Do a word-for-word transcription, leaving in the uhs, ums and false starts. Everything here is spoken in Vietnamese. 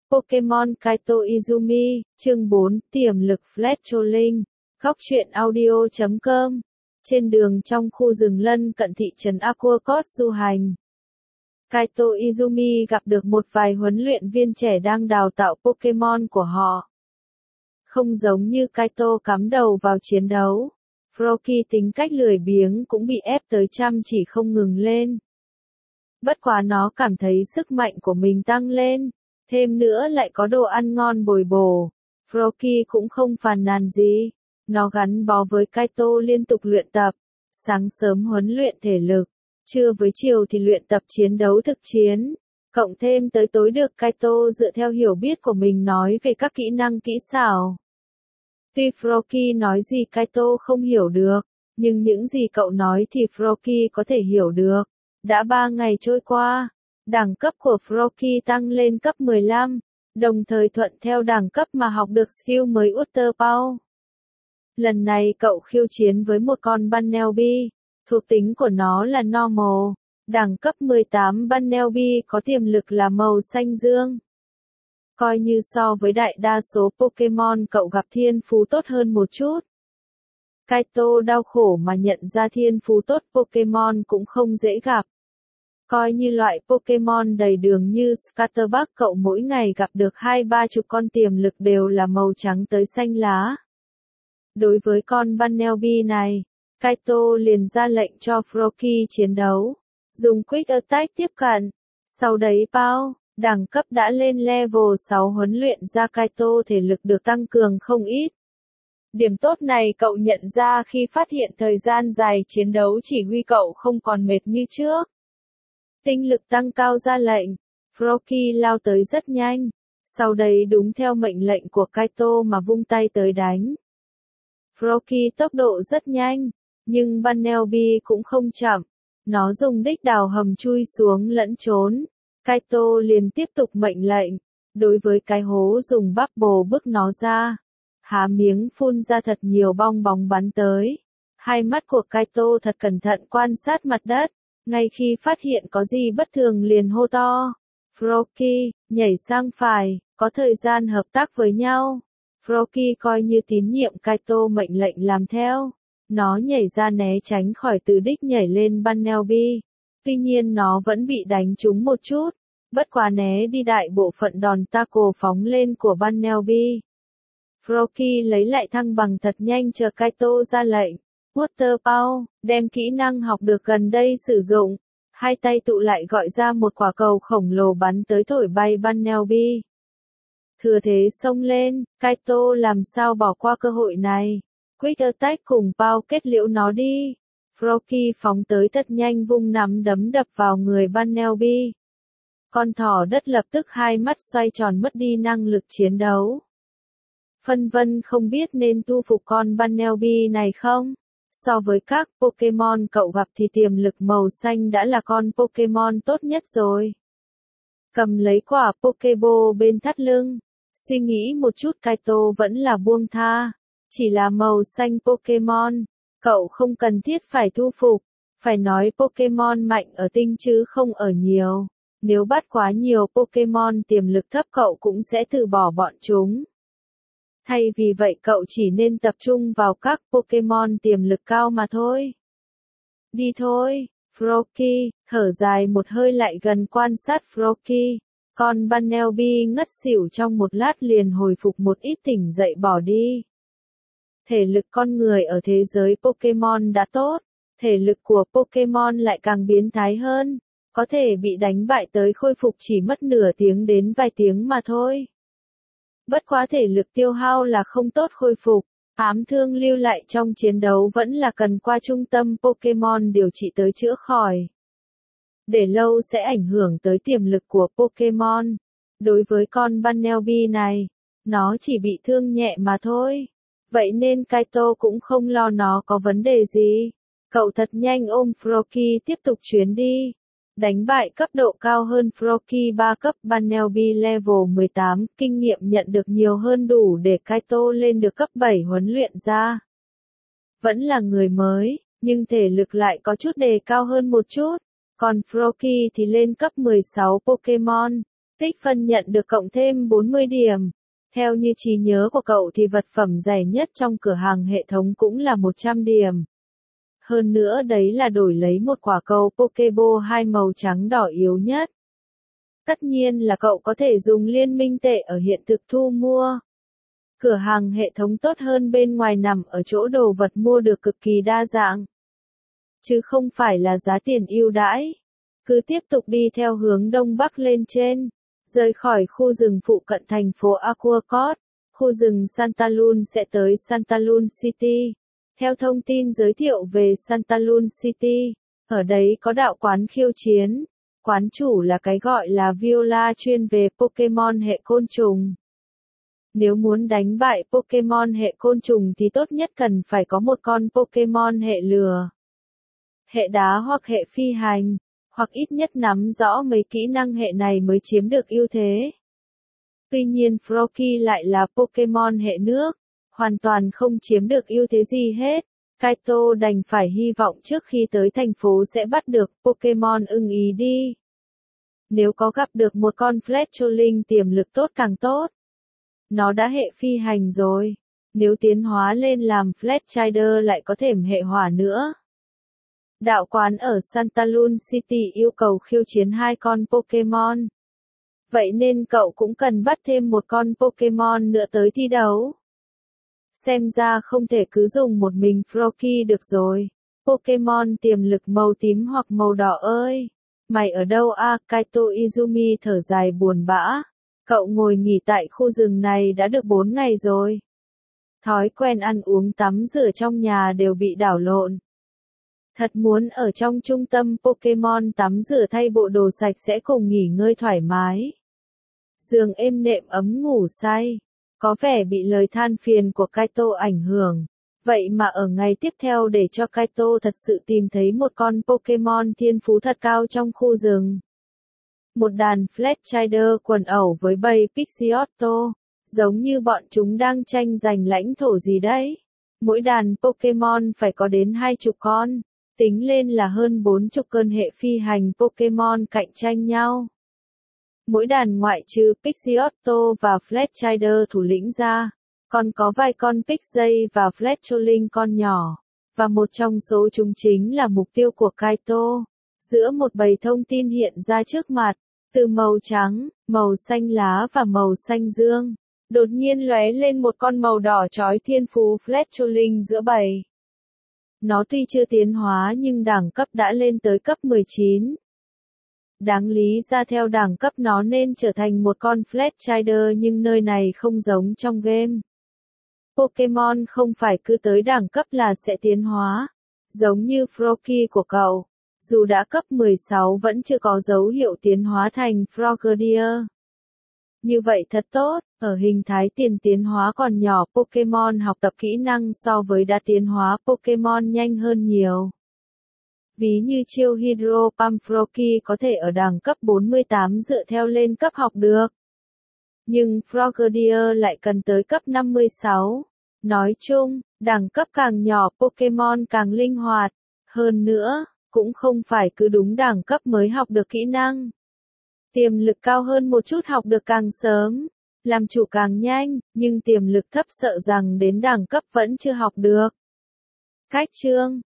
Pokemon Kaito Izumi, chương bốn, tiềm lực Flash Trolling, góc truyện audio chấm com. Trên đường trong khu rừng lân cận thị trấn Aquacot du hành, Kaito Izumi gặp được một vài huấn luyện viên trẻ đang đào tạo Pokemon của họ. Không giống như Kaito cắm đầu vào chiến đấu, Froakie tính cách lười biếng cũng bị ép tới chăm chỉ không ngừng lên. Bất quá nó cảm thấy sức mạnh của mình tăng lên, thêm nữa lại có đồ ăn ngon bồi bổ. Froakie cũng không phàn nàn gì, nó gắn bó với Kaito liên tục luyện tập, sáng sớm huấn luyện thể lực, trưa với chiều thì luyện tập chiến đấu thực chiến, cộng thêm tới tối được Kaito dựa theo hiểu biết của mình nói về các kỹ năng kỹ xảo. Tuy Froakie nói gì Kaito không hiểu được, nhưng những gì cậu nói thì Froakie có thể hiểu được. Đã ba ngày trôi qua, đẳng cấp của Froakie tăng lên cấp mười lăm, đồng thời thuận theo đẳng cấp mà học được skill mới Utter Power. Lần này cậu khiêu chiến với một con Bunnelby, thuộc tính của nó là Normal, đẳng cấp mười tám Bunnelby có tiềm lực là màu xanh dương. Coi như so với đại đa số Pokemon cậu gặp thiên phú tốt hơn một chút. Kaito đau khổ mà nhận ra thiên phú tốt Pokemon cũng không dễ gặp. Coi như loại Pokemon đầy đường như Scatterbug cậu mỗi ngày gặp được hai ba chục con tiềm lực đều là màu trắng tới xanh lá. Đối với con Bunnelby này, Kaito liền ra lệnh cho Froakie chiến đấu, dùng Quick Attack tiếp cận, sau đấy bao, đẳng cấp đã lên level sáu huấn luyện ra Kaito thể lực được tăng cường không ít. Điểm tốt này cậu nhận ra khi phát hiện thời gian dài chiến đấu chỉ huy cậu không còn mệt như trước. Tinh lực tăng cao ra lệnh, Froakie lao tới rất nhanh, sau đấy đúng theo mệnh lệnh của Kaito mà vung tay tới đánh. Froakie tốc độ rất nhanh, nhưng Bunnelby cũng không chậm, nó dùng đích đào hầm chui xuống lẫn trốn. Kaito liền tiếp tục mệnh lệnh, đối với cái hố dùng bubble bức nó ra. Há miếng phun ra thật nhiều bong bóng bắn tới. Hai mắt của Kaito thật cẩn thận quan sát mặt đất, ngay khi phát hiện có gì bất thường liền hô to. Froakie, nhảy sang phải, có thời gian hợp tác với nhau. Froakie coi như tín nhiệm Kaito mệnh lệnh làm theo. Nó nhảy ra né tránh khỏi từ đích nhảy lên Bunnelby. Tuy nhiên nó vẫn bị đánh trúng một chút, bất quá né đi đại bộ phận đòn tackle phóng lên của Bunnelby. Froakie lấy lại thăng bằng thật nhanh chờ Kaito ra lệnh. Water Power, đem kỹ năng học được gần đây sử dụng. Hai tay tụ lại gọi ra một quả cầu khổng lồ bắn tới thổi bay Bunnelby. Thừa thế xông lên, Kaito làm sao bỏ qua cơ hội này. Quick Attack cùng Power kết liễu nó đi. Froakie phóng tới thật nhanh vung nắm đấm đập vào người Bunnelby. Con thỏ đất lập tức hai mắt xoay tròn mất đi năng lực chiến đấu. Phân vân không biết nên thu phục con Bunnelby này không? So với các Pokemon cậu gặp thì tiềm lực màu xanh đã là con Pokemon tốt nhất rồi. Cầm lấy quả Pokeball bên thắt lưng, suy nghĩ một chút Kaito vẫn là buông tha. Chỉ là màu xanh Pokemon, cậu không cần thiết phải thu phục. Phải nói Pokemon mạnh ở tinh chứ không ở nhiều. Nếu bắt quá nhiều Pokemon tiềm lực thấp cậu cũng sẽ từ bỏ bọn chúng. Thay vì vậy cậu chỉ nên tập trung vào các Pokemon tiềm lực cao mà thôi. Đi thôi, Froakie, thở dài một hơi lại gần quan sát Froakie. Con Bunnelby ngất xỉu trong một lát liền hồi phục một ít tỉnh dậy bỏ đi. Thể lực con người ở thế giới Pokemon đã tốt, thể lực của Pokemon lại càng biến thái hơn. Có thể bị đánh bại tới khôi phục chỉ mất nửa tiếng đến vài tiếng mà thôi. Bất quá thể lực tiêu hao là không tốt khôi phục, ám thương lưu lại trong chiến đấu vẫn là cần qua trung tâm Pokemon điều trị tới chữa khỏi. Để lâu sẽ ảnh hưởng tới tiềm lực của Pokemon. Đối với con Bunnelby này, nó chỉ bị thương nhẹ mà thôi. Vậy nên Kaito cũng không lo nó có vấn đề gì. Cậu thật nhanh ôm Froakie tiếp tục chuyến đi. Đánh bại cấp độ cao hơn Froakie ba cấp Bunnelby level mười tám, kinh nghiệm nhận được nhiều hơn đủ để Kaito lên được cấp bảy huấn luyện ra. Vẫn là người mới, nhưng thể lực lại có chút đề cao hơn một chút, còn Froakie thì lên cấp mười sáu Pokemon. Tích phân nhận được cộng thêm bốn mươi điểm. Theo như trí nhớ của cậu thì vật phẩm rẻ nhất trong cửa hàng hệ thống cũng là một trăm điểm. Hơn nữa đấy là đổi lấy một quả cầu Pokéball hai màu trắng đỏ yếu nhất. Tất nhiên là cậu có thể dùng liên minh tệ ở hiện thực thu mua. Cửa hàng hệ thống tốt hơn bên ngoài nằm ở chỗ đồ vật mua được cực kỳ đa dạng. Chứ không phải là giá tiền ưu đãi. Cứ tiếp tục đi theo hướng đông bắc lên trên. Rời khỏi khu rừng phụ cận thành phố Aquacort, khu rừng Santa Luna sẽ tới Santa Luna City. Theo thông tin giới thiệu về Santa Luna City, ở đấy có đạo quán khiêu chiến. Quán chủ là cái gọi là Viola chuyên về Pokemon hệ côn trùng. Nếu muốn đánh bại Pokemon hệ côn trùng thì tốt nhất cần phải có một con Pokemon hệ lửa, hệ đá hoặc hệ phi hành, hoặc ít nhất nắm rõ mấy kỹ năng hệ này mới chiếm được ưu thế. Tuy nhiên Froakie lại là Pokemon hệ nước, hoàn toàn không chiếm được ưu thế gì hết. Kaito đành phải hy vọng trước khi tới thành phố sẽ bắt được Pokemon ưng ý đi. Nếu có gặp được một con Fletchling tiềm lực tốt càng tốt. Nó đã hệ phi hành rồi. Nếu tiến hóa lên làm Fletchinder lại có thêm hệ hỏa nữa. Đạo quán ở Santa Luna City yêu cầu khiêu chiến hai con Pokemon. Vậy nên cậu cũng cần bắt thêm một con Pokemon nữa tới thi đấu. Xem ra không thể cứ dùng một mình Froakie được rồi. Pokemon tiềm lực màu tím hoặc màu đỏ ơi. Mày ở đâu à? Kaito Izumi thở dài buồn bã. Cậu ngồi nghỉ tại khu rừng này đã được bốn ngày rồi. Thói quen ăn uống tắm rửa trong nhà đều bị đảo lộn. Thật muốn ở trong trung tâm Pokemon tắm rửa thay bộ đồ sạch sẽ cùng nghỉ ngơi thoải mái. Giường êm nệm ấm ngủ say. Có vẻ bị lời than phiền của Kaito ảnh hưởng. Vậy mà ở ngày tiếp theo để cho Kaito thật sự tìm thấy một con Pokemon thiên phú thật cao trong khu rừng. Một đàn Fletchinder quần ẩu với bầy Pidgeotto. Giống như bọn chúng đang tranh giành lãnh thổ gì đấy. Mỗi đàn Pokemon phải có đến hai chục con. Tính lên là hơn bốn chục cơn hệ phi hành Pokemon cạnh tranh nhau. Mỗi đàn ngoại trừ Pidgeotto và Fletchinder thủ lĩnh ra, còn có vài con Pidgey và Fletchling con nhỏ, và một trong số chúng chính là mục tiêu của Kaito. Giữa một bầy thông tin hiện ra trước mặt, từ màu trắng, màu xanh lá và màu xanh dương, đột nhiên lóe lên một con màu đỏ chói thiên phú Fletchling giữa bầy. Nó tuy chưa tiến hóa nhưng đẳng cấp đã lên tới cấp mười chín. Đáng lý ra theo đẳng cấp nó nên trở thành một con Fletchinder nhưng nơi này không giống trong game. Pokemon không phải cứ tới đẳng cấp là sẽ tiến hóa. Giống như Froakie của cậu, dù đã cấp mười sáu vẫn chưa có dấu hiệu tiến hóa thành Frogadier. Như vậy thật tốt, ở hình thái tiền tiến hóa còn nhỏ Pokemon học tập kỹ năng so với đã tiến hóa Pokemon nhanh hơn nhiều. Ví như chiêu Hydro Pump Froakie có thể ở đẳng cấp bốn mươi tám dựa theo lên cấp học được. Nhưng Frogadier lại cần tới cấp năm mươi sáu. Nói chung, đẳng cấp càng nhỏ Pokemon càng linh hoạt. Hơn nữa, cũng không phải cứ đúng đẳng cấp mới học được kỹ năng. Tiềm lực cao hơn một chút học được càng sớm, làm chủ càng nhanh, nhưng tiềm lực thấp sợ rằng đến đẳng cấp vẫn chưa học được. Cách chương